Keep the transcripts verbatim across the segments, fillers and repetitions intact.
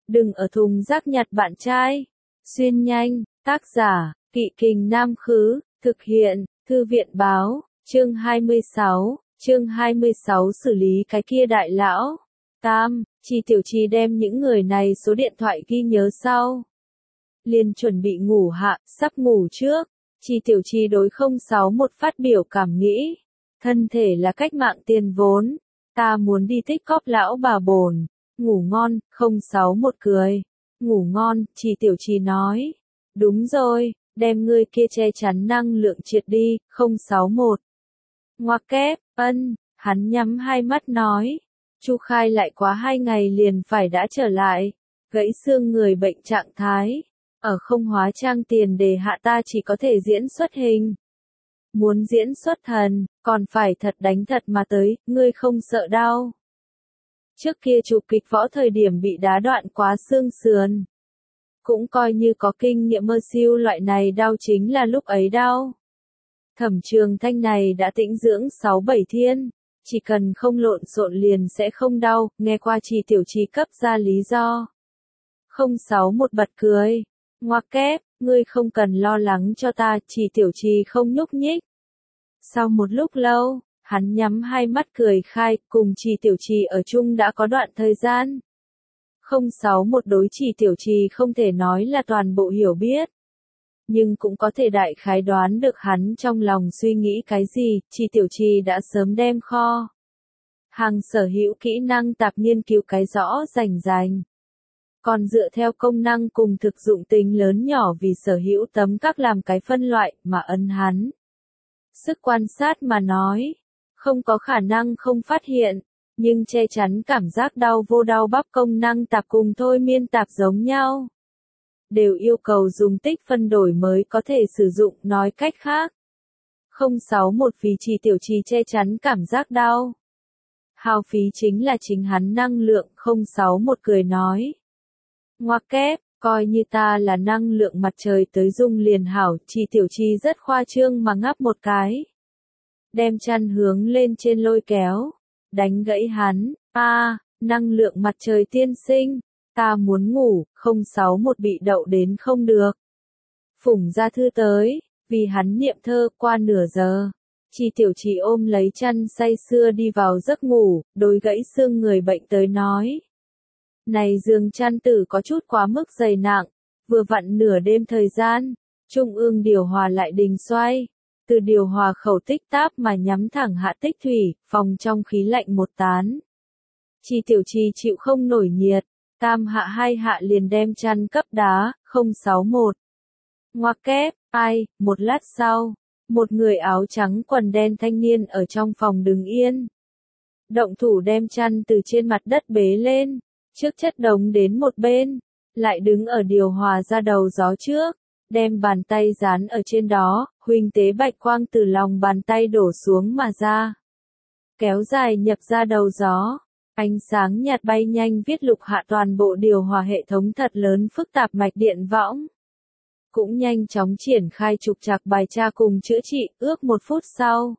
Đừng ở thùng rác nhặt bạn trai. Xuyên nhanh, tác giả, Kỵ Kình Nam Khứ, thực hiện, Thư viện Báo, chương hai mươi sáu, chương hai mươi sáu xử lý cái kia đại lão. Tam, Chi Tiểu Chi đem những người này số điện thoại ghi nhớ sau. Liền chuẩn bị ngủ hạ, sắp ngủ trước. Chi Tiểu Chi đối không sáu một phát biểu cảm nghĩ. Thân thể là cách mạng tiền vốn. Ta muốn đi tích cóp lão bà bồn. Ngủ ngon, không sáu một cười. Ngủ ngon, Chi Tiểu Chi nói. Đúng rồi, đem ngươi kia che chắn năng lượng triệt đi, không sáu một. Ngoặc kép, ân, hắn nhắm hai mắt nói. Chu Khai lại quá hai ngày liền phải đã trở lại. Gãy xương người bệnh trạng thái. Ở không hóa trang tiền đề hạ ta chỉ có thể diễn xuất hình. Muốn diễn xuất thần, còn phải thật đánh thật mà tới, ngươi không sợ đau. Trước kia chụp kịch võ thời điểm bị đá đoạn quá xương sườn. Cũng coi như có kinh nghiệm mơ siêu loại này đau chính là lúc ấy đau. Thẩm Trường Thanh này đã tĩnh dưỡng sáu bảy thiên. Chỉ cần không lộn xộn liền sẽ không đau, nghe qua Chi Tiểu Chi cấp ra lý do. không sáu một bật cười. Ngoặc kép, ngươi không cần lo lắng cho ta, Chi Tiểu Chi không nhúc nhích. Sau một lúc lâu, hắn nhắm hai mắt cười khai, cùng Chi Tiểu Chi ở chung đã có đoạn thời gian. không sáu một đối Chi Tiểu Chi không thể nói là toàn bộ hiểu biết. Nhưng cũng có thể đại khái đoán được hắn trong lòng suy nghĩ cái gì, Chi Tiểu Chi đã sớm đem kho. Hàng sở hữu kỹ năng tạp nghiên cứu cái rõ rành rành. Còn dựa theo công năng cùng thực dụng tính lớn nhỏ vì sở hữu tấm các làm cái phân loại mà ấn hắn. Sức quan sát mà nói, không có khả năng không phát hiện, nhưng che chắn cảm giác đau vô đau bắp công năng tạp cùng thôi miên tạp giống nhau. Đều yêu cầu dùng tích phân đổi mới có thể sử dụng, nói cách khác. không sáu một vì Chi Tiểu Chi che chắn cảm giác đau. Hao phí chính là chính hắn năng lượng, không sáu một cười nói. Ngoặc kép, coi như ta là năng lượng mặt trời tới dung liền hảo, Chi Tiểu Chi rất khoa trương mà ngáp một cái. Đem chăn hướng lên trên lôi kéo, đánh gãy hắn, a à, năng lượng mặt trời tiên sinh. Ta muốn ngủ, không sáu một bị đậu đến không được. Phủng ra thư tới, vì hắn niệm thơ qua nửa giờ. Chi Tiểu Chi ôm lấy chăn say sưa đi vào giấc ngủ, đối gãy xương người bệnh tới nói. Này giường chăn tử có chút quá mức dày nặng, vừa vặn nửa đêm thời gian, trung ương điều hòa lại đình xoay. Từ điều hòa khẩu tích táp mà nhắm thẳng hạ tích thủy, phòng trong khí lạnh một tán. Chi Tiểu Chi chịu không nổi nhiệt. Tam hạ hai hạ liền đem chăn cấp đá, không sáu một. Ngoặc kép, ai, một lát sau, một người áo trắng quần đen thanh niên ở trong phòng đứng yên. Động thủ đem chăn từ trên mặt đất bế lên, trước chất đống đến một bên, lại đứng ở điều hòa ra đầu gió trước, đem bàn tay dán ở trên đó, huỳnh tế bạch quang từ lòng bàn tay đổ xuống mà ra. Kéo dài nhập ra đầu gió. Ánh sáng nhạt bay nhanh viết lục hạ toàn bộ điều hòa hệ thống thật lớn phức tạp mạch điện võng. Cũng nhanh chóng triển khai trục trặc bài tra cùng chữa trị, ước một phút sau.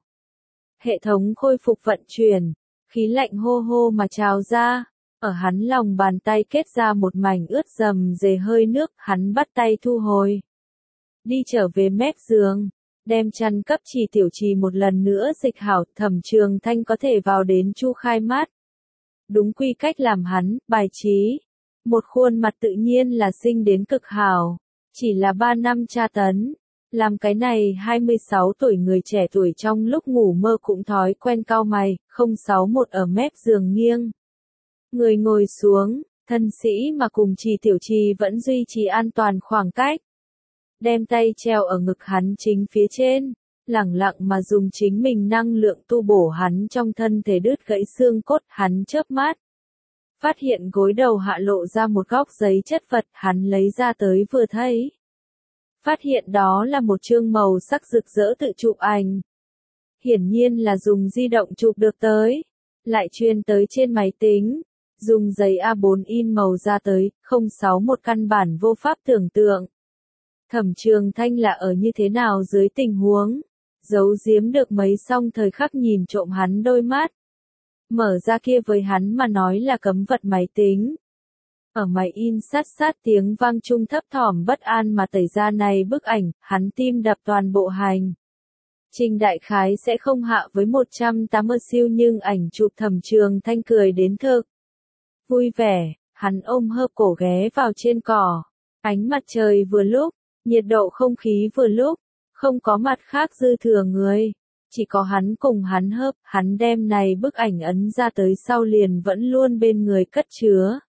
Hệ thống khôi phục vận chuyển, khí lạnh hô hô mà trào ra, ở hắn lòng bàn tay kết ra một mảnh ướt rầm rề hơi nước, hắn bắt tay thu hồi. Đi trở về mép giường, đem chăn cấp Chi Tiểu Chi một lần nữa dịch hảo, Thẩm Trường Thanh có thể vào đến Chu Khai mắt. Đúng quy cách làm hắn, bài trí. Một khuôn mặt tự nhiên là sinh đến cực hảo. Chỉ là ba năm tra tấn. Làm cái này hai mươi sáu tuổi người trẻ tuổi trong lúc ngủ mơ cũng thói quen cau mày, không sáu một ở mép giường nghiêng. Người ngồi xuống, thân sĩ mà cùng Chi Tiểu Chi vẫn duy trì an toàn khoảng cách. Đem tay treo ở ngực hắn chính phía trên. Lẳng lặng mà dùng chính mình năng lượng tu bổ hắn trong thân thể đứt gãy xương cốt, hắn chớp mắt. Phát hiện gối đầu hạ lộ ra một góc giấy chất vật, hắn lấy ra tới vừa thấy. Phát hiện đó là một chương màu sắc rực rỡ tự chụp ảnh. Hiển nhiên là dùng di động chụp được tới, lại truyền tới trên máy tính, dùng giấy A bốn in màu ra tới, không sáu một căn bản vô pháp tưởng tượng. Thẩm Trường Thanh là ở như thế nào dưới tình huống? Giấu giếm được mấy song thời khắc nhìn trộm hắn đôi mắt. Mở ra kia với hắn mà nói là cấm vật máy tính. Ở máy in sát sát tiếng vang trung thấp thỏm bất an mà tẩy ra này bức ảnh, hắn tim đập toàn bộ hành. Trình đại khái sẽ không hạ với một trăm tám mươi siêu nhưng ảnh chụp Thẩm Trường Thanh cười đến thực. Vui vẻ, hắn ôm hớp cổ ghé vào trên cỏ. Ánh mặt trời vừa lúc, nhiệt độ không khí vừa lúc, không có mặt khác dư thừa người. Chỉ có hắn cùng hắn hớp, hắn đem này bức ảnh ấn ra tới sau liền vẫn luôn bên người cất chứa.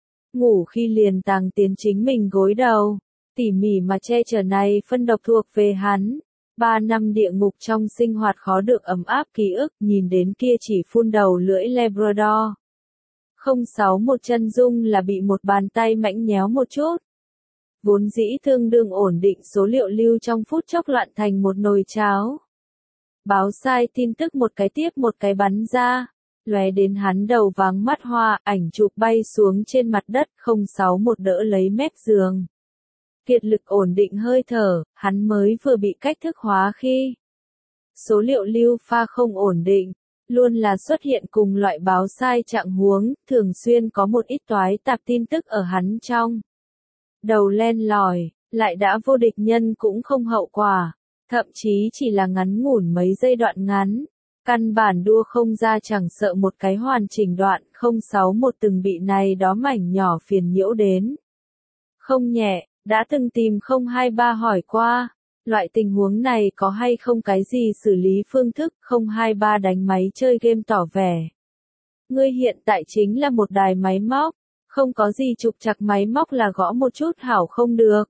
Ngủ khi liền tàng tiến chính mình gối đầu, tỉ mỉ mà che chở này phân độc thuộc về hắn. Ba năm địa ngục trong sinh hoạt khó được ấm áp ký ức, nhìn đến kia chỉ phun đầu lưỡi Labrador. không sáu một chân dung là bị một bàn tay mãnh nhéo một chút. Vốn dĩ tương đương ổn định số liệu lưu trong phút chốc loạn thành một nồi cháo. Báo sai tin tức một cái tiếp một cái bắn ra, lóe đến hắn đầu váng mắt hoa, ảnh chụp bay xuống trên mặt đất, không sáu một đỡ lấy mép giường. Kiệt lực ổn định hơi thở, hắn mới vừa bị cách thức hóa khi. Số liệu lưu pha không ổn định, luôn là xuất hiện cùng loại báo sai trạng huống, thường xuyên có một ít toái tạp tin tức ở hắn trong. Đầu len lỏi, lại đã vô địch nhân cũng không hậu quả, thậm chí chỉ là ngắn ngủn mấy giây đoạn ngắn. Căn bản đua không ra chẳng sợ một cái hoàn chỉnh đoạn, không sáu một từng bị này đó mảnh nhỏ phiền nhiễu đến. Không nhẹ, đã từng tìm không hai ba hỏi qua, loại tình huống này có hay không cái gì xử lý phương thức, không hai ba đánh máy chơi game tỏ vẻ. Ngươi hiện tại chính là một đài máy móc, không có gì trục trặc máy móc là gõ một chút hảo không được.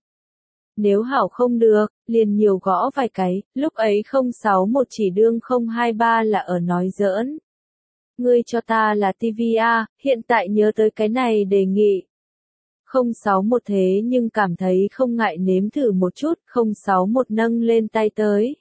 Nếu hảo không được, liền nhiều gõ vài cái, lúc ấy không sáu một chỉ đương không hai ba là ở nói giỡn. Ngươi cho ta là ti vi a, hiện tại nhớ tới cái này đề nghị. không sáu một thế nhưng cảm thấy không ngại nếm thử một chút, không sáu một nâng lên tay tới.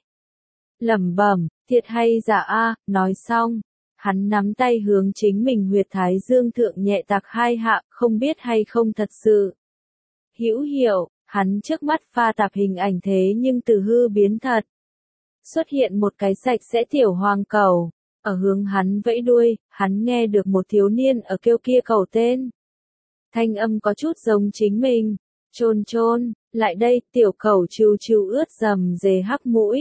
Lẩm bẩm, thiệt hay giả a, nói xong. Hắn nắm tay hướng chính mình huyệt thái dương thượng nhẹ tạc hai hạ, không biết hay không thật sự. Hữu hiệu, hắn trước mắt pha tạp hình ảnh thế nhưng từ hư biến thật. Xuất hiện một cái sạch sẽ tiểu hoàng cẩu, ở hướng hắn vẫy đuôi, hắn nghe được một thiếu niên ở kêu kia cẩu tên. Thanh âm có chút giống chính mình, chôn chôn, lại đây, tiểu cẩu chiu chiu ướt dầm dề hắc mũi.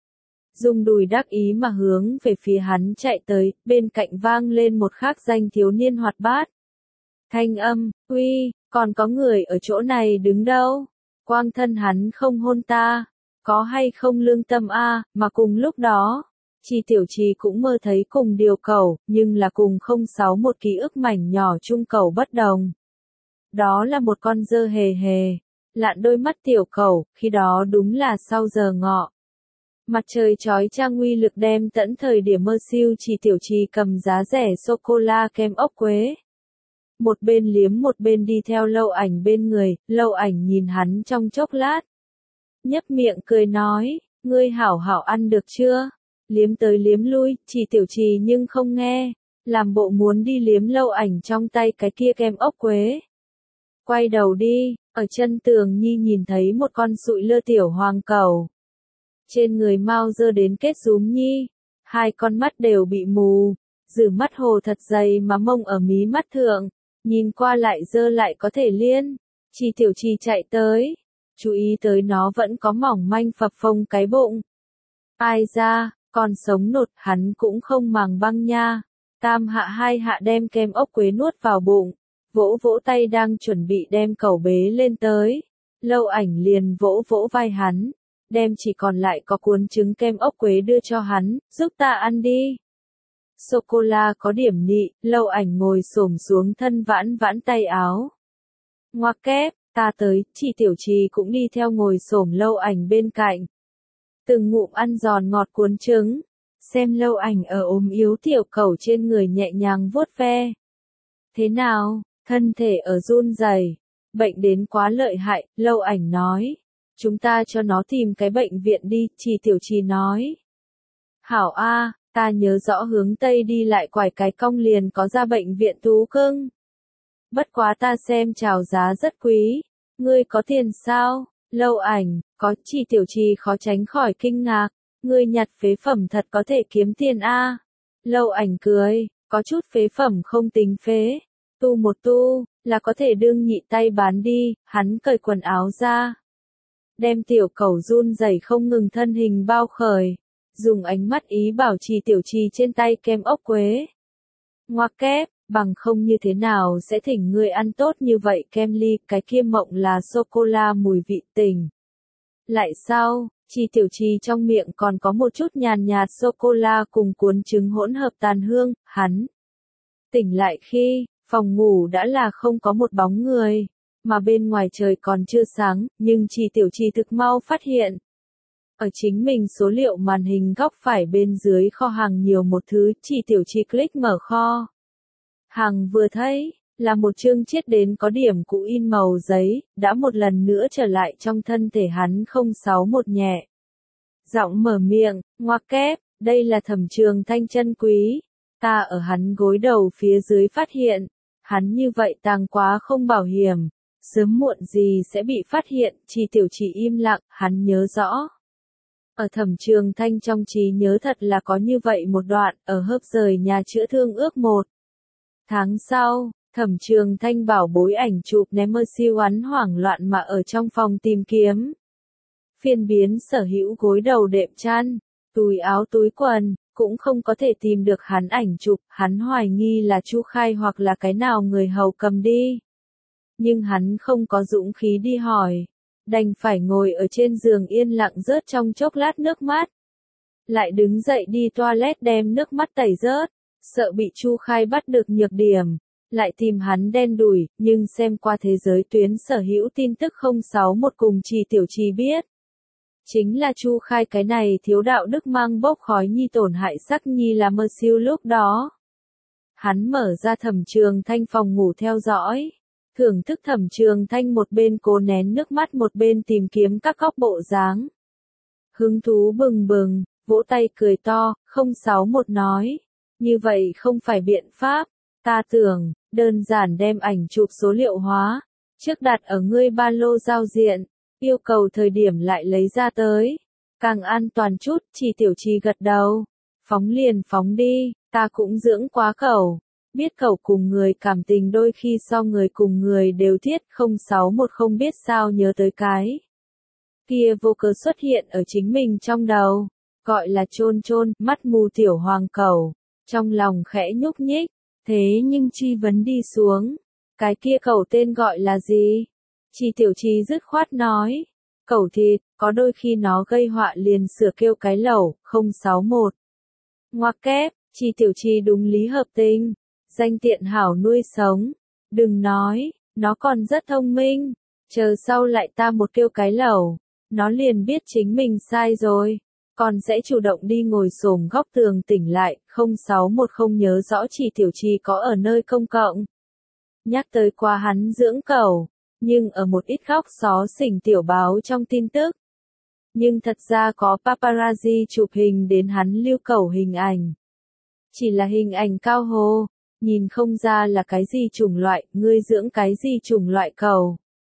Dùng đùi đắc ý mà hướng về phía hắn chạy tới, bên cạnh vang lên một khác danh thiếu niên hoạt bát. Thanh âm, uy, còn có người ở chỗ này đứng đâu? Quang thân hắn không hôn ta, có hay không lương tâm a, mà cùng lúc đó, Chi Tiểu Trì cũng mơ thấy cùng điều cẩu, nhưng là cùng không sáu một ký ức mảnh nhỏ chung cẩu bất đồng. Đó là một con dơ hề hề, lạn đôi mắt tiểu cẩu, khi đó đúng là sau giờ ngọ. Mặt trời chói chang uy lực đem tận thời điểm mơ siêu Chi Tiểu Trì cầm giá rẻ sô-cô-la kem ốc quế. Một bên liếm một bên đi theo Lâu Ảnh bên người, Lâu Ảnh nhìn hắn trong chốc lát. Nhấp miệng cười nói, ngươi hảo hảo ăn được chưa? Liếm tới liếm lui, Chi Tiểu Trì nhưng không nghe, làm bộ muốn đi liếm Lâu Ảnh trong tay cái kia kem ốc quế. Quay đầu đi, ở chân tường nhi nhìn thấy một con sụi lơ tiểu hoàng cẩu. Trên người mau dơ đến kết rúm nhi, hai con mắt đều bị mù, rử mắt hồ thật dày mà mông ở mí mắt thượng, nhìn qua lại dơ lại có thể liên. Chi Tiểu Trì chạy tới, chú ý tới nó vẫn có mỏng manh phập phồng cái bụng. Ai ra, còn sống nột, hắn cũng không màng băng nha. Tam hạ hai hạ đem kem ốc quế nuốt vào bụng, vỗ vỗ tay đang chuẩn bị đem cẩu bế lên tới. Lâu Ảnh liền vỗ vỗ vai hắn, đem chỉ còn lại có cuốn trứng kem ốc quế đưa cho hắn, giúp ta ăn đi. Sô-cô-la có điểm nị, Lâu Ảnh ngồi xổm xuống thân vãn vãn tay áo. Ngoặc kép, ta tới, Chi Tiểu Trì cũng đi theo ngồi xổm Lâu Ảnh bên cạnh. Từng ngụm ăn giòn ngọt cuốn trứng, xem Lâu Ảnh ở ốm yếu tiểu cẩu trên người nhẹ nhàng vuốt ve. Thế nào, thân thể ở run rẩy, bệnh đến quá lợi hại, Lâu Ảnh nói. Chúng ta cho nó tìm cái bệnh viện đi, Chi Tiểu Trì nói. Hảo a, ta nhớ rõ hướng Tây đi lại quải cái cong liền có ra bệnh viện thú cưng. Bất quá ta xem chào giá rất quý, ngươi có tiền sao? Lâu Ảnh, có, Chi Tiểu Trì khó tránh khỏi kinh ngạc, ngươi nhặt phế phẩm thật có thể kiếm tiền a. Lâu Ảnh cười, có chút phế phẩm không tính phế, Tu một tu, là có thể đương nhị tay bán đi, hắn cởi quần áo ra. Đem tiểu cẩu run rẩy không ngừng thân hình bao khởi, dùng ánh mắt ý bảo trì tiểu trì trên tay kem ốc quế. Ngoặc kép, bằng không như thế nào sẽ thỉnh ngươi ăn tốt như vậy kem ly, cái kia mộng là sô-cô-la mùi vị tình. Lại sau, trì tiểu trì trong miệng còn có một chút nhàn nhạt sô-cô-la cùng cuốn trứng hỗn hợp tàn hương, hắn. Tỉnh lại khi, phòng ngủ đã là không có một bóng người, mà bên ngoài trời còn chưa sáng, nhưng trì tiểu trì thực mau phát hiện. Ở chính mình số liệu màn hình góc phải bên dưới kho hàng nhiều một thứ, trì tiểu trì click mở kho. Hàng vừa thấy, là một chương chiết đến có điểm cũ in màu giấy, đã một lần nữa trở lại trong thân thể hắn không sáu một nhẹ. Giọng mở miệng, ngoặc kép, đây là Thẩm Trường Thanh chân quý. Ta ở hắn gối đầu phía dưới phát hiện, hắn như vậy tàng quá không bảo hiểm, sớm muộn gì sẽ bị phát hiện, trì tiểu trì im lặng, hắn nhớ rõ. Ở Thẩm Trường Thanh trong trí nhớ thật là có như vậy một đoạn, ở hớp rời nhà chữa thương ước một. Tháng sau, Thẩm Trường Thanh bảo bối ảnh chụp ném mơ siêu hắn hoảng loạn mà ở trong phòng tìm kiếm. Phiên biến sở hữu gối đầu đệm chăn, túi áo túi quần, cũng không có thể tìm được hắn ảnh chụp, hắn hoài nghi là Chu Khai hoặc là cái nào người hầu cầm đi. Nhưng hắn không có dũng khí đi hỏi, đành phải ngồi ở trên giường yên lặng rớt trong chốc lát nước mắt. Lại đứng dậy đi toilet đem nước mắt tẩy rớt, sợ bị Chu Khai bắt được nhược điểm, lại tìm hắn đen đủi, nhưng xem qua thế giới tuyến sở hữu tin tức không sáu một cùng trì tiểu trì biết. Chính là Chu Khai cái này thiếu đạo đức mang bốc khói nhi tổn hại sắc nhi là mơ siêu lúc đó. Hắn mở ra Thẩm Trường Thanh phòng ngủ theo dõi, thưởng thức Thẩm Trường Thanh một bên cố nén nước mắt một bên tìm kiếm các góc bộ dáng. Hứng thú bừng bừng, vỗ tay cười to, không sáu một nói, như vậy không phải biện pháp, ta tưởng, đơn giản đem ảnh chụp số liệu hóa, trước đặt ở ngươi ba lô giao diện. Yêu cầu thời điểm lại lấy ra tới. Càng an toàn chút, trì tiểu trì gật đầu. Phóng liền phóng đi, ta cũng dưỡng quá cẩu. Biết cẩu cùng người cảm tình đôi khi so người cùng người đều thiết không sáu một không biết sao nhớ tới cái. Kia vô cớ xuất hiện ở chính mình trong đầu. Gọi là chôn chôn, mắt mù tiểu hoàng cẩu. Trong lòng khẽ nhúc nhích. Thế nhưng chi vấn đi xuống. Cái kia cẩu tên gọi là gì? Trì tiểu trì dứt khoát nói, cẩu thịt, có đôi khi nó gây họa liền sửa kêu cái lẩu, không sáu một. Ngoặc kép, trì tiểu trì đúng lý hợp tình, danh tiện hảo nuôi sống, đừng nói, nó còn rất thông minh, chờ sau lại ta một kêu cái lẩu, nó liền biết chính mình sai rồi, còn sẽ chủ động đi ngồi xổm góc tường tỉnh lại, không sáu một không nhớ rõ trì tiểu trì có ở nơi công cộng. Nhắc tới qua hắn dưỡng cẩu. Nhưng ở một ít góc xó xỉnh tiểu báo trong tin tức. Nhưng thật ra có paparazzi chụp hình đến hắn lưu cẩu hình ảnh. Chỉ là hình ảnh cao hồ, nhìn không ra là cái gì chủng loại, ngươi dưỡng cái gì chủng loại cẩu.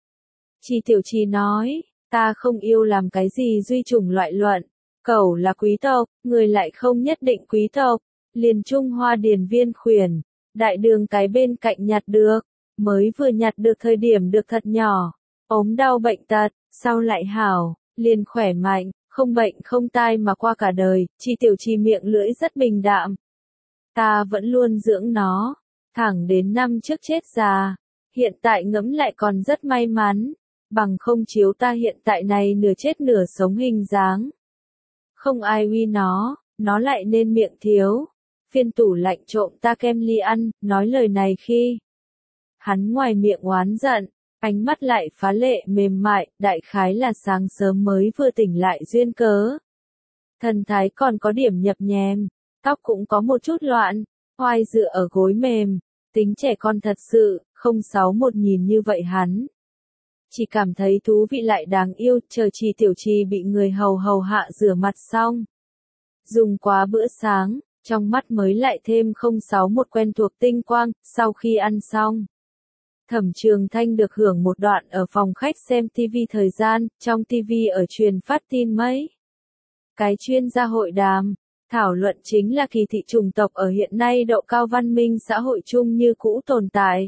Trì tiểu trì nói, ta không yêu làm cái gì duy chủng loại luận, cẩu là quý tộc, người lại không nhất định quý tộc, liền Trung Hoa điền viên khuyển, đại đường cái bên cạnh nhặt được. Mới vừa nhặt được thời điểm được thật nhỏ, ốm đau bệnh tật, sau lại hảo, liền khỏe mạnh, không bệnh không tai mà qua cả đời, trì tiểu trì miệng lưỡi rất bình đạm. Ta vẫn luôn dưỡng nó, thẳng đến năm trước chết già, hiện tại ngẫm lại còn rất may mắn, bằng không chiếu ta hiện tại này nửa chết nửa sống hình dáng. Không ai uy nó, nó lại nên miệng thiếu, phiên tủ lạnh trộm ta kem ly ăn, nói lời này khi. Hắn ngoài miệng oán giận, ánh mắt lại phá lệ mềm mại, đại khái là sáng sớm mới vừa tỉnh lại duyên cớ. Thần thái còn có điểm nhập nhèm, tóc cũng có một chút loạn, oai dựa ở gối mềm, tính trẻ con thật sự, không sáu một nhìn như vậy hắn. Chỉ cảm thấy thú vị lại đáng yêu, chờ trì tiểu trì bị người hầu hầu hạ rửa mặt xong. Dùng quá bữa sáng, trong mắt mới lại thêm không sáu một quen thuộc tinh quang, sau khi ăn xong. Thẩm Trường Thanh được hưởng một đoạn ở phòng khách xem ti vi thời gian, trong ti vi ở truyền phát tin mấy. Cái chuyên gia hội đàm, Thảo luận chính là kỳ thị chủng tộc ở hiện nay độ cao văn minh xã hội chung như cũ tồn tại.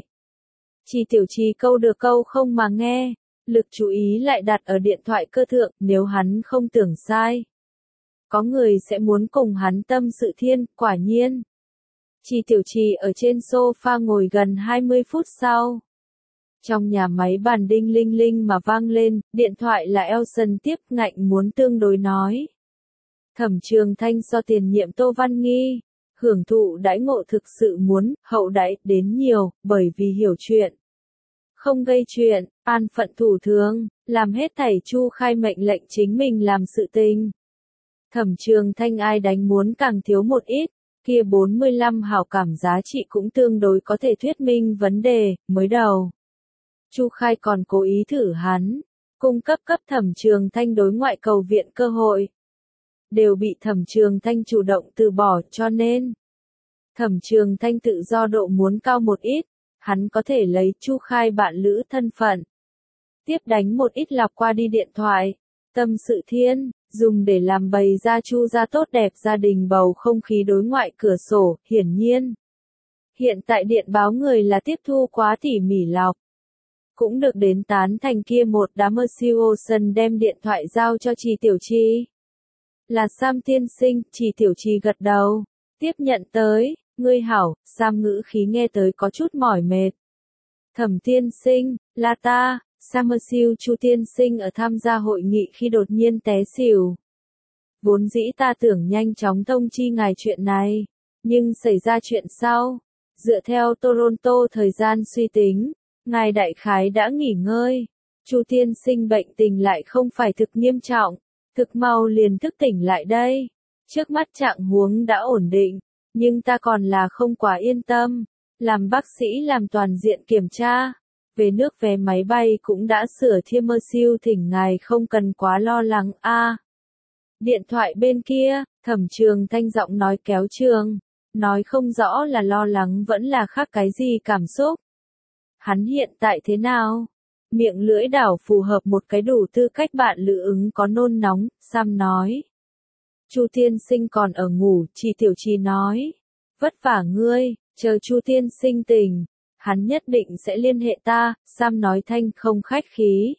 Chi Tiểu Trì câu được câu không mà nghe, lực chú ý lại đặt ở điện thoại cơ thượng, nếu hắn không tưởng sai. Có người sẽ muốn cùng hắn tâm sự thiên, quả nhiên. Chi Tiểu Trì ở trên sofa ngồi gần hai mươi phút sau. Trong nhà máy bàn đinh linh linh mà vang lên, điện thoại là Elson tiếp ngạnh muốn tương đối nói. Thẩm Trường Thanh so tiền nhiệm Tô Văn Nghi, hưởng thụ đãi ngộ thực sự muốn, hậu đãi đến nhiều, bởi vì hiểu chuyện. Không gây chuyện, an phận thủ thường, làm hết thảy Chu Khai mệnh lệnh chính mình làm sự tình. Thẩm Trường Thanh ai đánh muốn càng thiếu một ít, kia bốn mươi lăm hảo cảm giá trị cũng tương đối có thể thuyết minh vấn đề, mới đầu. Chu Khai còn cố ý thử hắn, cung cấp cấp Thẩm Trường Thanh đối ngoại cầu viện cơ hội. Đều bị Thẩm Trường Thanh chủ động từ bỏ cho nên. Thẩm Trường Thanh tự do độ muốn cao một ít, hắn có thể lấy Chu Khai bạn lữ thân phận. Tiếp đánh một ít lọc qua đi điện thoại, tâm sự thiên, dùng để làm bày ra Chu gia tốt đẹp gia đình bầu không khí đối ngoại cửa sổ, hiển nhiên. Hiện tại điện báo người là tiếp thu quá tỉ mỉ lọc. Cũng được đến tán thành kia một đám Mercioson đem điện thoại giao cho Chi Tiểu Trì. Là Sam tiên sinh, Chi Tiểu Trì gật đầu, tiếp nhận tới, ngươi hảo, Sam ngữ khí nghe tới có chút mỏi mệt. Thẩm tiên sinh, là ta, Sam Merciu Chu tiên sinh ở tham gia hội nghị khi đột nhiên té xỉu. Vốn dĩ ta tưởng nhanh chóng thông chi ngài chuyện này, nhưng xảy ra chuyện sau. Dựa theo Toronto thời gian suy tính, ngài đại khái đã nghỉ ngơi. Chu tiên sinh bệnh tình lại không phải thực nghiêm trọng, thực mau liền thức tỉnh lại đây. Trước mắt trạng huống đã ổn định, nhưng ta còn là không quá yên tâm. Làm bác sĩ làm toàn diện kiểm tra. Về nước vé máy bay cũng đã sửa thiêm mơ siêu thỉnh ngài không cần quá lo lắng a. À, điện thoại bên kia, Thẩm Trường Thanh giọng nói kéo trường, nói không rõ là lo lắng vẫn là khác cái gì cảm xúc. Hắn hiện tại thế nào? Miệng lưỡi đảo phù hợp một cái đủ tư cách bạn lữ ứng có nôn nóng, Sam nói. Chu tiên sinh còn ở ngủ, Chi Tiểu Trì nói. Vất vả ngươi, chờ Chu tiên sinh tỉnh. Hắn nhất định sẽ liên hệ ta, Sam nói thanh không khách khí.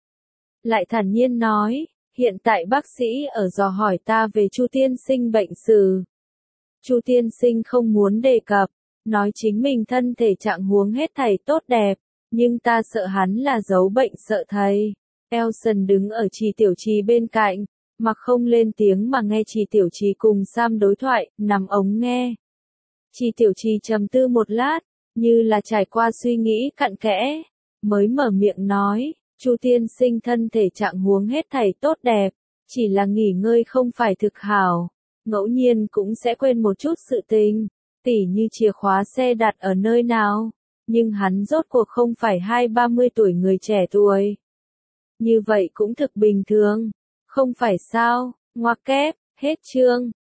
Lại thản nhiên nói, hiện tại bác sĩ ở dò hỏi ta về Chu tiên sinh bệnh sử. Chu tiên sinh không muốn đề cập, nói chính mình thân thể trạng huống hết thảy tốt đẹp, nhưng ta sợ hắn là giấu bệnh sợ thầy. Elson đứng ở Chi Tiểu Trì bên cạnh, mặc không lên tiếng mà nghe Chi Tiểu Trì cùng Sam đối thoại, nằm ống nghe. Chi Tiểu Trì trầm tư một lát, như là trải qua suy nghĩ cặn kẽ, mới mở miệng nói, Chu tiên sinh thân thể trạng huống hết thảy tốt đẹp, chỉ là nghỉ ngơi không phải thực hảo, ngẫu nhiên cũng sẽ quên một chút sự tình, tỉ như chìa khóa xe đặt ở nơi nào, nhưng hắn rốt cuộc không phải hai ba mươi tuổi người trẻ tuổi. Như vậy cũng thực bình thường, không phải sao, ngoặc kép, hết chương.